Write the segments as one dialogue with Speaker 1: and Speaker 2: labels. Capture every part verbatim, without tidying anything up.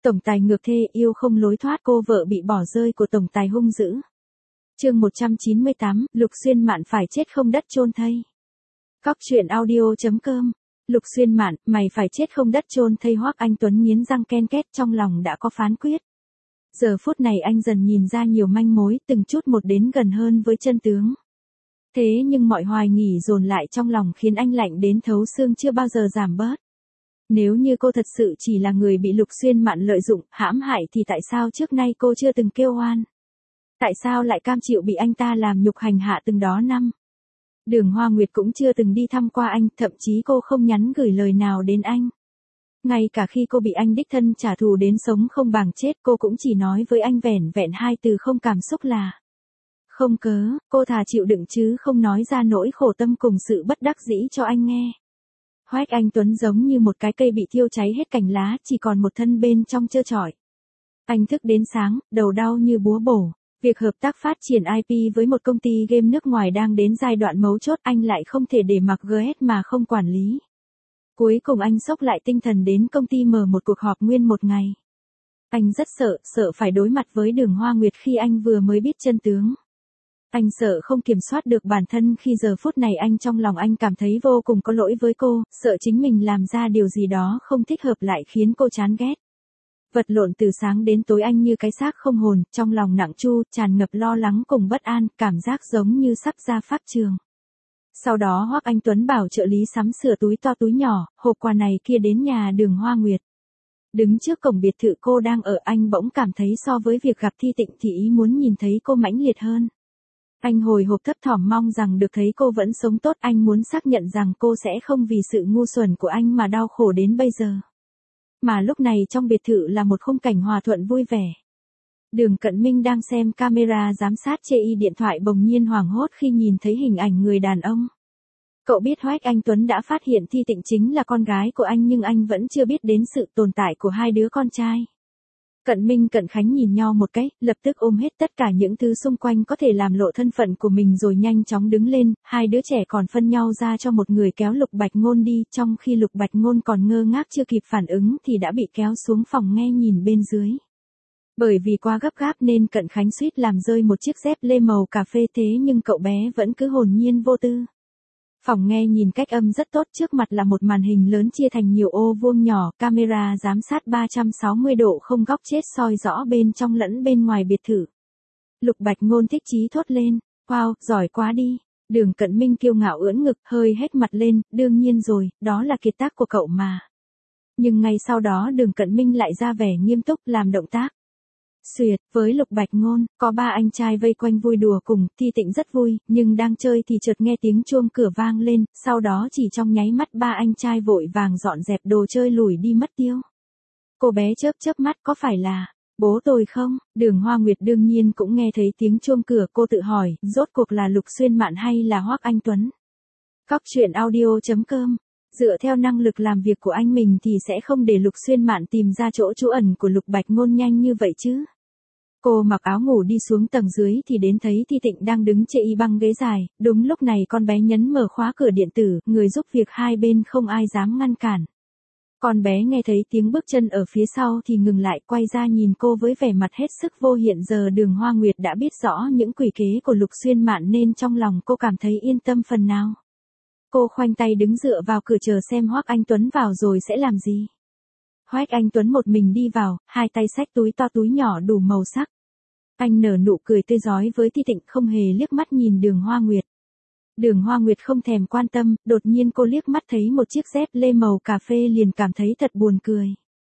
Speaker 1: Tổng tài ngược thê yêu không lối thoát, cô vợ bị bỏ rơi của tổng tài hung dữ. Chương một trăm chín mươi tám, Lục Xuyên Mạn phải chết không đất chôn thây. Cóc truyện audio chấm com. Lục Xuyên Mạn, mày phải chết không đất chôn thây. Hoắc Anh Tuấn nghiến răng ken két, trong lòng đã có phán quyết. Giờ phút này anh dần nhìn ra nhiều manh mối, từng chút một đến gần hơn với chân tướng. Thế nhưng mọi hoài nghi dồn lại trong lòng khiến anh lạnh đến thấu xương chưa bao giờ giảm bớt. Nếu như cô thật sự chỉ là người bị Lục Xuyên Mạn lợi dụng, hãm hại thì tại sao trước nay cô chưa từng kêu oan? Tại sao lại cam chịu bị anh ta làm nhục hành hạ từng đó năm? Đường Hoa Nguyệt cũng chưa từng đi thăm qua anh, thậm chí cô không nhắn gửi lời nào đến anh. Ngay cả khi cô bị anh đích thân trả thù đến sống không bằng chết, cô cũng chỉ nói với anh vẻn vẹn hai từ không cảm xúc là không cớ. Cô thà chịu đựng chứ không nói ra nỗi khổ tâm cùng sự bất đắc dĩ cho anh nghe. Hoắc Anh Tuấn giống như một cái cây bị thiêu cháy hết cành lá, chỉ còn một thân bên trong trơ trọi. Anh thức đến sáng, đầu đau như búa bổ. Việc hợp tác phát triển i pê với một công ty game nước ngoài đang đến giai đoạn mấu chốt, anh lại không thể để mặc giê ét mà không quản lý. Cuối cùng anh xốc lại tinh thần đến công ty mở một cuộc họp nguyên một ngày. Anh rất sợ, sợ phải đối mặt với Đường Hoa Nguyệt khi anh vừa mới biết chân tướng. Anh sợ không kiểm soát được bản thân khi giờ phút này anh trong lòng anh cảm thấy vô cùng có lỗi với cô, sợ chính mình làm ra điều gì đó không thích hợp lại khiến cô chán ghét. Vật lộn từ sáng đến tối anh như cái xác không hồn, trong lòng nặng chu, tràn ngập lo lắng cùng bất an, cảm giác giống như sắp ra pháp trường. Sau đó Hoắc Anh Tuấn bảo trợ lý sắm sửa túi to túi nhỏ, hộp quà này kia đến nhà Đường Hoa Nguyệt. Đứng trước cổng biệt thự cô đang ở, anh bỗng cảm thấy so với việc gặp Thi Tịnh thì ý muốn nhìn thấy cô mãnh liệt hơn. Anh hồi hộp thấp thỏm mong rằng được thấy cô vẫn sống tốt, anh muốn xác nhận rằng cô sẽ không vì sự ngu xuẩn của anh mà đau khổ đến bây giờ. Mà lúc này trong biệt thự là một khung cảnh hòa thuận vui vẻ. Đường Cận Minh đang xem camera giám sát chê y điện thoại bỗng nhiên hoảng hốt khi nhìn thấy hình ảnh người đàn ông. Cậu biết Hoắc Anh Tuấn đã phát hiện Thi Tịnh chính là con gái của anh, nhưng anh vẫn chưa biết đến sự tồn tại của hai đứa con trai. Cận Minh Cận Khánh nhìn nhau một cái, lập tức ôm hết tất cả những thứ xung quanh có thể làm lộ thân phận của mình rồi nhanh chóng đứng lên, hai đứa trẻ còn phân nhau ra cho một người kéo Lục Bạch Ngôn đi, trong khi Lục Bạch Ngôn còn ngơ ngác chưa kịp phản ứng thì đã bị kéo xuống phòng nghe nhìn bên dưới. Bởi vì quá gấp gáp nên Cận Khánh suýt làm rơi một chiếc dép lê màu cà phê, thế nhưng cậu bé vẫn cứ hồn nhiên vô tư. Phòng nghe nhìn cách âm rất tốt, trước mặt là một màn hình lớn chia thành nhiều ô vuông nhỏ, camera giám sát ba trăm sáu mươi độ không góc chết soi rõ bên trong lẫn bên ngoài biệt thự. Lục Bạch Ngôn thích chí thốt lên, wow, giỏi quá đi. Đường Cận Minh kiêu ngạo ưỡn ngực, hơi hết mặt lên, đương nhiên rồi, đó là kiệt tác của cậu mà. Nhưng ngay sau đó Đường Cận Minh lại ra vẻ nghiêm túc làm động tác. Xuyệt, với Lục Bạch Ngôn, có ba anh trai vây quanh vui đùa cùng, Thi Tịnh rất vui, nhưng đang chơi thì chợt nghe tiếng chuông cửa vang lên, sau đó chỉ trong nháy mắt ba anh trai vội vàng dọn dẹp đồ chơi lủi đi mất tiêu. Cô bé chớp chớp mắt, có phải là bố tôi không? Đường Hoa Nguyệt đương nhiên cũng nghe thấy tiếng chuông cửa, cô tự hỏi, rốt cuộc là Lục Xuyên Mạn hay là Hoắc Anh Tuấn? Cóc truyện audio chấm com. Dựa theo năng lực làm việc của anh mình thì sẽ không để Lục Xuyên Mạn tìm ra chỗ trú ẩn của Lục Bạch Ngôn nhanh như vậy chứ. Cô mặc áo ngủ đi xuống tầng dưới thì đến thấy Thi Tịnh đang đứng chê y băng ghế dài, đúng lúc này con bé nhấn mở khóa cửa điện tử, người giúp việc hai bên không ai dám ngăn cản. Con bé nghe thấy tiếng bước chân ở phía sau thì ngừng lại, quay ra nhìn cô với vẻ mặt hết sức vô hiện. Giờ Đường Hoa Nguyệt đã biết rõ những quỷ kế của Lục Xuyên Mạn nên trong lòng cô cảm thấy yên tâm phần nào. Cô khoanh tay đứng dựa vào cửa chờ xem Hoắc Anh Tuấn vào rồi sẽ làm gì. Hoắc Anh Tuấn một mình đi vào, hai tay xách túi to túi nhỏ đủ màu sắc. Anh nở nụ cười tươi rói với Thi Tịnh, không hề liếc mắt nhìn Đường Hoa Nguyệt. Đường Hoa Nguyệt không thèm quan tâm, đột nhiên cô liếc mắt thấy một chiếc dép lê màu cà phê liền cảm thấy thật buồn cười.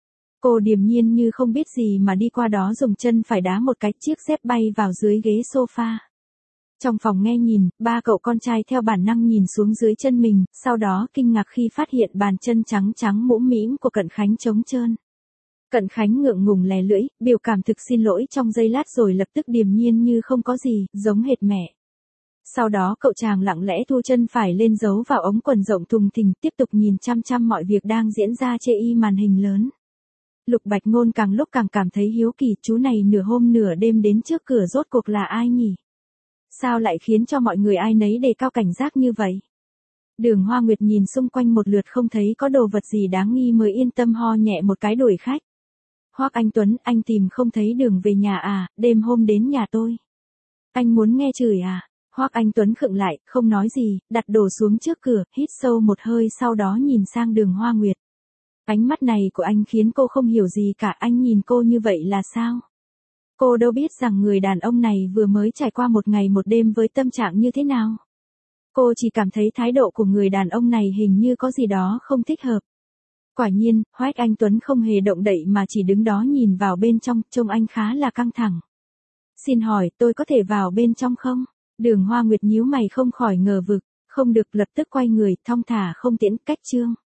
Speaker 1: Cô điềm nhiên như không biết gì mà đi qua đó dùng chân phải đá một cái, chiếc dép bay vào dưới ghế sofa. Trong phòng nghe nhìn, ba cậu con trai theo bản năng nhìn xuống dưới chân mình, sau đó kinh ngạc khi phát hiện bàn chân trắng trắng mũm mĩm của Cận Khánh trống trơn. Cận Khánh ngượng ngùng lè lưỡi, biểu cảm thực xin lỗi trong giây lát rồi lập tức điềm nhiên như không có gì, giống hệt mẹ. Sau đó cậu chàng lặng lẽ thu chân phải lên giấu vào ống quần rộng thùng thình, tiếp tục nhìn chăm chăm mọi việc đang diễn ra chê y màn hình lớn. Lục Bạch Ngôn càng lúc càng cảm thấy hiếu kỳ, chú này nửa hôm nửa đêm đến trước cửa rốt cuộc là ai nhỉ? Sao lại khiến cho mọi người ai nấy đề cao cảnh giác như vậy? Đường Hoa Nguyệt nhìn xung quanh một lượt không thấy có đồ vật gì đáng nghi mới yên tâm ho nhẹ một cái đuổi khách. Hoắc Anh Tuấn, anh tìm không thấy đường về nhà à, đêm hôm đến nhà tôi. Anh muốn nghe chửi à? Hoắc Anh Tuấn khựng lại, không nói gì, đặt đồ xuống trước cửa, hít sâu một hơi sau đó nhìn sang Đường Hoa Nguyệt. Ánh mắt này của anh khiến cô không hiểu gì cả, anh nhìn cô như vậy là sao? Cô đâu biết rằng người đàn ông này vừa mới trải qua một ngày một đêm với tâm trạng như thế nào. Cô chỉ cảm thấy thái độ của người đàn ông này hình như có gì đó không thích hợp. Quả nhiên, Hoắc Anh Tuấn không hề động đậy mà chỉ đứng đó nhìn vào bên trong, trông anh khá là căng thẳng. Xin hỏi, tôi có thể vào bên trong không? Đường Hoa Nguyệt nhíu mày không khỏi ngờ vực, không được, lập tức quay người, thong thả không tiễn cách chương.